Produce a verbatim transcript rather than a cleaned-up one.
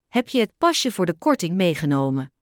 Heb je het pasje voor de korting meegenomen?